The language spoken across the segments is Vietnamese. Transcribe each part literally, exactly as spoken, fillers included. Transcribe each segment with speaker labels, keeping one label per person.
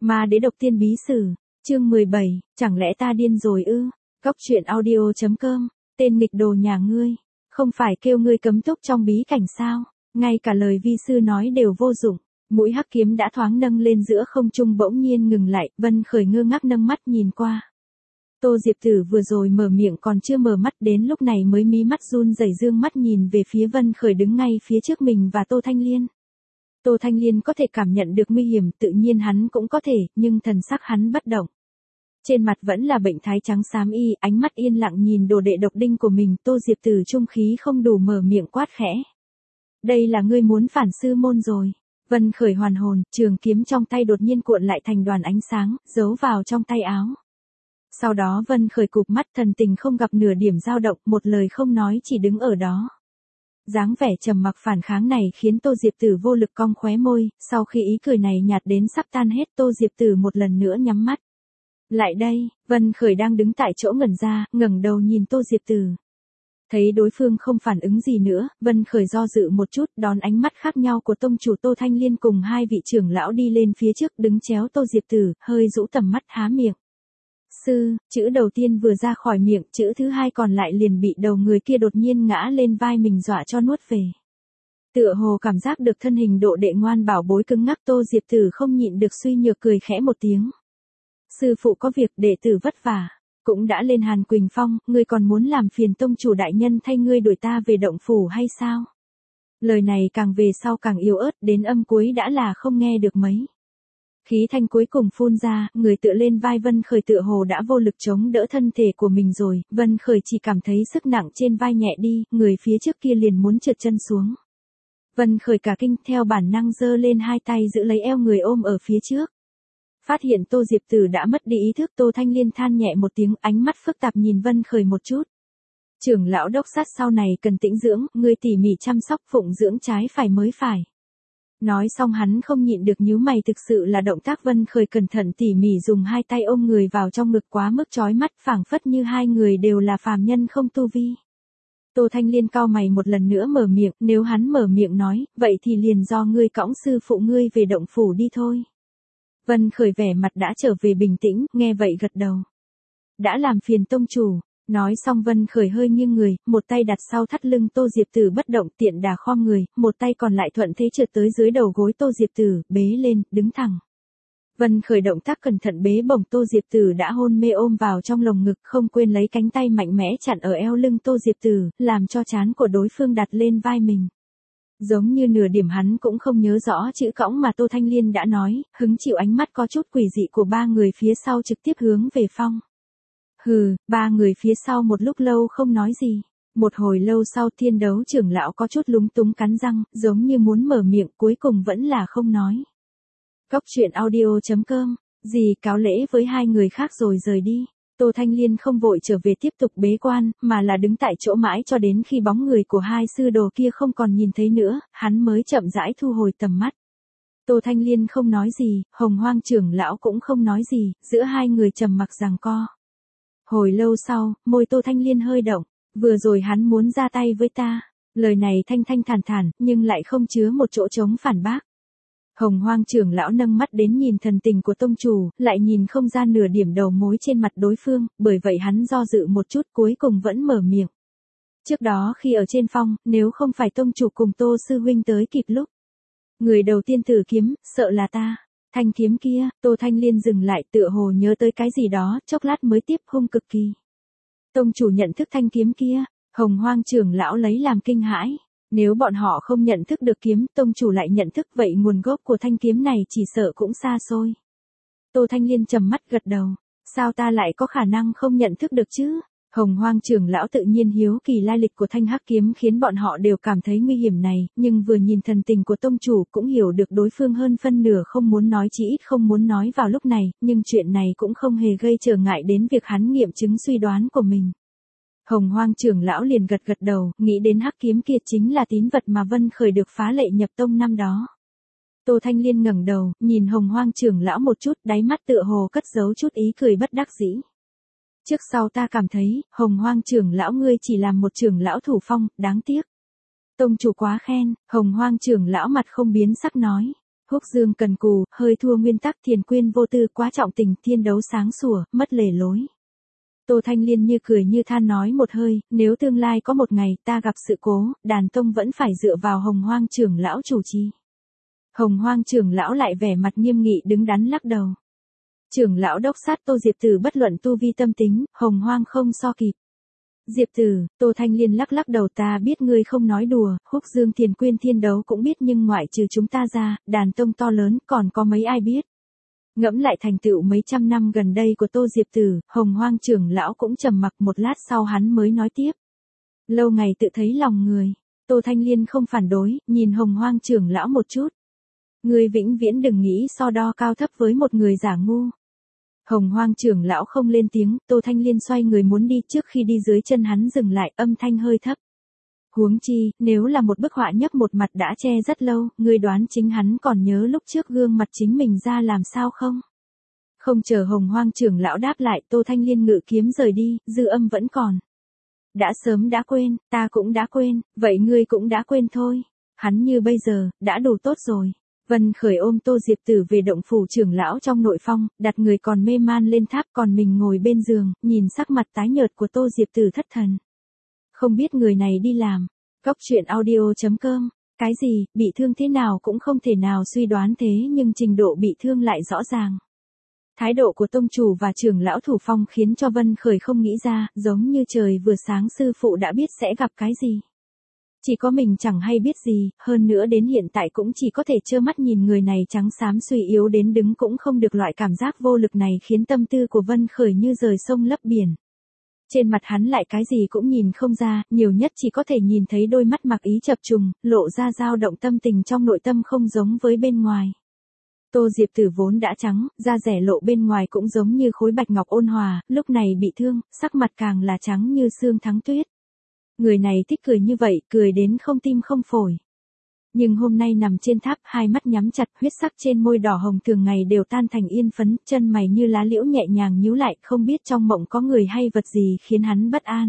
Speaker 1: Ma đế độc tiên bí sử, chương mười bảy, chẳng lẽ ta điên rồi ư? Góc truyện audio chấm com, tên nghịch đồ nhà ngươi, không phải kêu ngươi cấm túc trong bí cảnh sao? Ngay cả lời vi sư nói đều vô dụng. Mũi hắc kiếm đã thoáng nâng lên giữa không trung bỗng nhiên ngừng lại, Vân Khởi ngơ ngác nâng mắt nhìn qua. Tô Diệp Tử vừa rồi mở miệng còn chưa mở mắt, đến lúc này mới mí mắt run rẩy dương mắt nhìn về phía Vân Khởi đứng ngay phía trước mình và Tô Thanh Liên. Tô Thanh Liên có thể cảm nhận được nguy hiểm, tự nhiên hắn cũng có thể, nhưng thần sắc hắn bất động. Trên mặt vẫn là bệnh thái trắng xám y, ánh mắt yên lặng nhìn đồ đệ độc đinh của mình. Tô Diệp Tử trung khí không đủ mở miệng quát khẽ. Đây là ngươi muốn phản sư môn rồi. Vân Khởi hoàn hồn, trường kiếm trong tay đột nhiên cuộn lại thành đoàn ánh sáng, giấu vào trong tay áo. Sau đó Vân Khởi cụp mắt, thần tình không gặp nửa điểm dao động, một lời không nói, chỉ đứng ở đó. Dáng vẻ trầm mặc phản kháng này khiến Tô Diệp Tử vô lực cong khóe môi, sau khi ý cười này nhạt đến sắp tan hết, Tô Diệp Tử một lần nữa nhắm mắt. Lại đây, Vân Khởi đang đứng tại chỗ ngẩn ra, ngẩng đầu nhìn Tô Diệp Tử. Thấy đối phương không phản ứng gì nữa, Vân Khởi do dự một chút, đón ánh mắt khác nhau của tông chủ Tô Thanh Liên cùng hai vị trưởng lão đi lên phía trước đứng chéo Tô Diệp Tử, hơi rũ tầm mắt há miệng. Sư, chữ đầu tiên vừa ra khỏi miệng, chữ thứ hai còn lại liền bị đầu người kia đột nhiên ngã lên vai mình dọa cho nuốt về. Tựa hồ cảm giác được thân hình độ đệ ngoan bảo bối cứng ngắc, Tô Diệp Tử không nhịn được suy nhược cười khẽ một tiếng. Sư phụ có việc, đệ tử vất vả. Cũng đã lên Hàn Quỳnh Phong, ngươi còn muốn làm phiền tông chủ đại nhân thay ngươi đuổi ta về động phủ hay sao? Lời này càng về sau càng yếu ớt, đến âm cuối đã là không nghe được mấy. Khí thanh cuối cùng phun ra, người tựa lên vai Vân Khởi tựa hồ đã vô lực chống đỡ thân thể của mình rồi, Vân Khởi chỉ cảm thấy sức nặng trên vai nhẹ đi, người phía trước kia liền muốn trượt chân xuống. Vân Khởi cả kinh, theo bản năng giơ lên hai tay giữ lấy eo người ôm ở phía trước. Phát hiện Tô Diệp Tử đã mất đi ý thức, Tô Thanh Liên than nhẹ một tiếng, ánh mắt phức tạp nhìn Vân Khởi một chút. Trưởng lão đốc sát sau này cần tĩnh dưỡng, ngươi tỉ mỉ chăm sóc phụng dưỡng trái phải mới phải. Nói xong hắn không nhịn được nhíu mày, thực sự là động tác Vân Khởi cẩn thận tỉ mỉ dùng hai tay ôm người vào trong ngực quá mức chói mắt, phảng phất như hai người đều là phàm nhân không tu vi. Tô Thanh Liên cau mày một lần nữa mở miệng, nếu hắn mở miệng nói, vậy thì liền do ngươi cõng sư phụ ngươi về động phủ đi thôi. Vân Khởi vẻ mặt đã trở về bình tĩnh, nghe vậy gật đầu. Đã làm phiền tông chủ. Nói xong Vân Khởi hơi nghiêng người, một tay đặt sau thắt lưng Tô Diệp Tử bất động, tiện đà khom người, một tay còn lại thuận thế trượt tới dưới đầu gối Tô Diệp Tử, bế lên, đứng thẳng. Vân Khởi động tác cẩn thận bế bổng Tô Diệp Tử đã hôn mê ôm vào trong lồng ngực, không quên lấy cánh tay mạnh mẽ chặn ở eo lưng Tô Diệp Tử, làm cho trán của đối phương đặt lên vai mình. Giống như nửa điểm hắn cũng không nhớ rõ chữ cõng mà Tô Thanh Liên đã nói, hứng chịu ánh mắt có chút quỷ dị của ba người phía sau trực tiếp hướng về phong. Hừ, ba người phía sau một lúc lâu không nói gì. Một hồi lâu sau Thiên Đấu trưởng lão có chút lúng túng cắn răng, giống như muốn mở miệng, cuối cùng vẫn là không nói. Góc truyện audio chấm com, gì cáo lễ với hai người khác rồi rời đi. Tô Thanh Liên không vội trở về tiếp tục bế quan, mà là đứng tại chỗ mãi cho đến khi bóng người của hai sư đồ kia không còn nhìn thấy nữa, hắn mới chậm rãi thu hồi tầm mắt. Tô Thanh Liên không nói gì, Hồng Hoang trưởng lão cũng không nói gì, giữa hai người trầm mặc giằng co. Hồi lâu sau, môi Tô Thanh Liên hơi động, vừa rồi hắn muốn ra tay với ta. Lời này thanh thanh thản thản, nhưng lại không chứa một chỗ trống phản bác. Hồng Hoang trưởng lão nâng mắt đến nhìn thần tình của tông chủ, lại nhìn không ra nửa điểm đầu mối trên mặt đối phương, bởi vậy hắn do dự một chút cuối cùng vẫn mở miệng. Trước đó khi ở trên phong, nếu không phải tông chủ cùng Tô sư huynh tới kịp lúc. Người đầu tiên thử kiếm, sợ là ta. Thanh kiếm kia, Tô Thanh Liên dừng lại tựa hồ nhớ tới cái gì đó, chốc lát mới tiếp hung cực kỳ. Tông chủ nhận thức thanh kiếm kia, Hồng Hoang trưởng lão lấy làm kinh hãi. Nếu bọn họ không nhận thức được kiếm, tông chủ lại nhận thức, vậy nguồn gốc của thanh kiếm này chỉ sợ cũng xa xôi. Tô Thanh Liên trầm mắt gật đầu, sao ta lại có khả năng không nhận thức được chứ? Hồng Hoang trưởng lão tự nhiên hiếu kỳ lai lịch của thanh hắc kiếm khiến bọn họ đều cảm thấy nguy hiểm này, nhưng vừa nhìn thần tình của tông chủ cũng hiểu được đối phương hơn phân nửa không muốn nói, chỉ ít không muốn nói vào lúc này, nhưng chuyện này cũng không hề gây trở ngại đến việc hắn nghiệm chứng suy đoán của mình. Hồng Hoang trưởng lão liền gật gật đầu, nghĩ đến hắc kiếm kia chính là tín vật mà Vân Khởi được phá lệ nhập tông năm đó. Tô Thanh Liên ngẩng đầu, nhìn Hồng Hoang trưởng lão một chút, đáy mắt tựa hồ cất giấu chút ý cười bất đắc dĩ. Trước sau ta cảm thấy, Hồng Hoang trưởng lão ngươi chỉ làm một trưởng lão thủ phong, đáng tiếc. Tông chủ quá khen, Hồng Hoang trưởng lão mặt không biến sắc nói. Húc Dương cần cù, hơi thua nguyên tắc thiền quyên vô tư quá trọng tình thiên đấu sáng sủa, mất lề lối. Tô Thanh Liên như cười như than nói một hơi, nếu tương lai có một ngày ta gặp sự cố, đàn tông vẫn phải dựa vào Hồng Hoang trưởng lão chủ trì. Hồng Hoang trưởng lão lại vẻ mặt nghiêm nghị đứng đắn lắc đầu. Trưởng lão đốc sát Tô Diệp Tử bất luận tu vi tâm tính, Hồng Hoang không so kịp. Diệp Tử, Tô Thanh Liên lắc lắc đầu ta biết ngươi không nói đùa, Húc Dương Thiền Quyên thiên đấu cũng biết nhưng ngoại trừ chúng ta ra, đàn tông to lớn còn có mấy ai biết. Ngẫm lại thành tựu mấy trăm năm gần đây của Tô Diệp Tử, Hồng Hoang trưởng lão cũng trầm mặc một lát sau hắn mới nói tiếp. Lâu ngày tự thấy lòng người, Tô Thanh Liên không phản đối, nhìn Hồng Hoang trưởng lão một chút. Ngươi vĩnh viễn đừng nghĩ so đo cao thấp với một người giả ngu. Hồng Hoang trưởng lão không lên tiếng, Tô Thanh Liên xoay người muốn đi trước khi đi dưới chân hắn dừng lại âm thanh hơi thấp. Huống chi, nếu là một bức họa nhấp một mặt đã che rất lâu, ngươi đoán chính hắn còn nhớ lúc trước gương mặt chính mình ra làm sao không? Không chờ Hồng Hoang trưởng lão đáp lại, Tô Thanh Liên ngự kiếm rời đi, dư âm vẫn còn. Đã sớm đã quên, ta cũng đã quên, vậy ngươi cũng đã quên thôi. Hắn như bây giờ, đã đủ tốt rồi. Vân Khởi ôm Tô Diệp Tử về động phủ trưởng lão trong nội phong, đặt người còn mê man lên tháp còn mình ngồi bên giường, nhìn sắc mặt tái nhợt của Tô Diệp Tử thất thần. Không biết người này đi làm. Góc chuyện audio chấm com. Cái gì, bị thương thế nào cũng không thể nào suy đoán thế nhưng trình độ bị thương lại rõ ràng. Thái độ của tông chủ và trưởng lão thủ phong khiến cho Vân Khởi không nghĩ ra, giống như trời vừa sáng sư phụ đã biết sẽ gặp cái gì. Chỉ có mình chẳng hay biết gì, hơn nữa đến hiện tại cũng chỉ có thể trơ mắt nhìn người này trắng xám suy yếu đến đứng cũng không được, loại cảm giác vô lực này khiến tâm tư của Vân Khởi như rời sông lấp biển. Trên mặt hắn lại cái gì cũng nhìn không ra, nhiều nhất chỉ có thể nhìn thấy đôi mắt mặc ý chập trùng, lộ ra dao động tâm tình trong nội tâm không giống với bên ngoài. Tô Diệp Tử vốn đã trắng, da rẻ lộ bên ngoài cũng giống như khối bạch ngọc ôn hòa, lúc này bị thương, sắc mặt càng là trắng như sương thắng tuyết. Người này thích cười như vậy, cười đến không tim không phổi. Nhưng hôm nay nằm trên tháp, hai mắt nhắm chặt, huyết sắc trên môi đỏ hồng thường ngày đều tan thành yên phấn, chân mày như lá liễu nhẹ nhàng nhíu lại, không biết trong mộng có người hay vật gì khiến hắn bất an.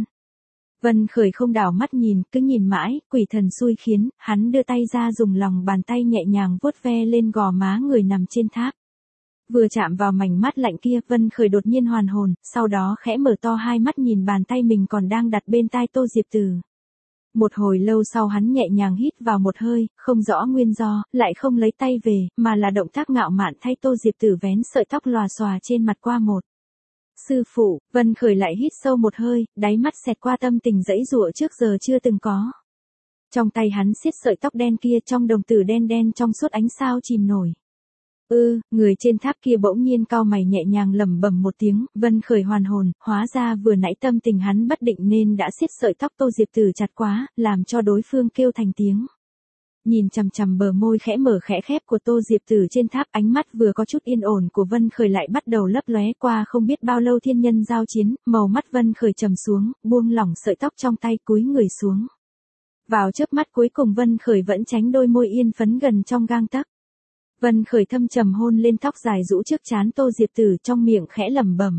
Speaker 1: Vân Khởi không đảo mắt nhìn, cứ nhìn mãi, quỷ thần xui khiến, hắn đưa tay ra dùng lòng bàn tay nhẹ nhàng vuốt ve lên gò má người nằm trên tháp. Vừa chạm vào mảnh mắt lạnh kia, Vân Khởi đột nhiên hoàn hồn, sau đó khẽ mở to hai mắt nhìn bàn tay mình còn đang đặt bên tai Tô Diệp Tử. Một hồi lâu sau hắn nhẹ nhàng hít vào một hơi, không rõ nguyên do, lại không lấy tay về, mà là động tác ngạo mạn thay Tô Diệp Tử vén sợi tóc lòa xòa trên mặt qua một. Sư phụ, Vân Khởi lại hít sâu một hơi, đáy mắt xẹt qua tâm tình dãy dụa trước giờ chưa từng có. Trong tay hắn siết sợi tóc đen kia, trong đồng tử đen đen trong suốt ánh sao chìm nổi. Ư, ừ, người trên tháp kia bỗng nhiên cau mày nhẹ nhàng lẩm bẩm một tiếng, Vân Khởi hoàn hồn, hóa ra vừa nãy tâm tình hắn bất định nên đã siết sợi tóc Tô Diệp Tử chặt quá, làm cho đối phương kêu thành tiếng. Nhìn chằm chằm bờ môi khẽ mở khẽ khép của Tô Diệp Tử trên tháp, ánh mắt vừa có chút yên ổn của Vân Khởi lại bắt đầu lấp lóe qua không biết bao lâu thiên nhân giao chiến, màu mắt Vân Khởi trầm xuống, buông lỏng sợi tóc trong tay cúi người xuống. Vào chớp mắt cuối cùng Vân Khởi vẫn tránh đôi môi yên phấn gần trong gang tấc. Vân Khởi thâm trầm hôn lên tóc dài rũ trước trán Tô Diệp Tử trong miệng khẽ lẩm bẩm.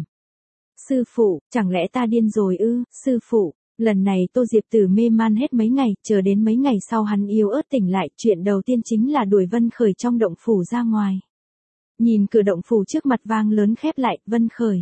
Speaker 1: Sư phụ, chẳng lẽ ta điên rồi ư, sư phụ. Lần này Tô Diệp Tử mê man hết mấy ngày, chờ đến mấy ngày sau hắn yếu ớt tỉnh lại, chuyện đầu tiên chính là đuổi Vân Khởi trong động phủ ra ngoài. Nhìn cửa động phủ trước mặt vang lớn khép lại, Vân Khởi.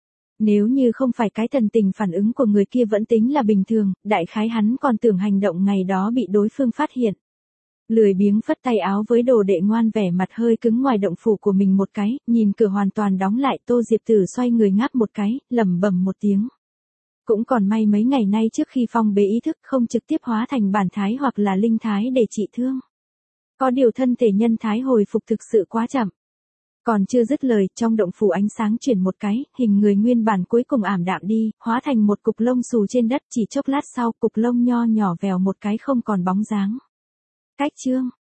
Speaker 1: Nếu như không phải cái thần tình phản ứng của người kia vẫn tính là bình thường, đại khái hắn còn tưởng hành động ngày đó bị đối phương phát hiện. Lười biếng phất tay áo với đồ đệ ngoan vẻ mặt hơi cứng ngoài động phủ của mình một cái, nhìn cửa hoàn toàn đóng lại, Tô Diệp Tử xoay người ngáp một cái, lẩm bẩm một tiếng. Cũng còn may mấy ngày nay trước khi phong bế ý thức không trực tiếp hóa thành bản thái hoặc là linh thái để trị thương. Có điều thân thể nhân thái hồi phục thực sự quá chậm. Còn chưa dứt lời, trong động phủ ánh sáng chuyển một cái, hình người nguyên bản cuối cùng ảm đạm đi, hóa thành một cục lông xù trên đất, chỉ chốc lát sau, cục lông nho nhỏ vèo một cái không còn bóng dáng. Cách chương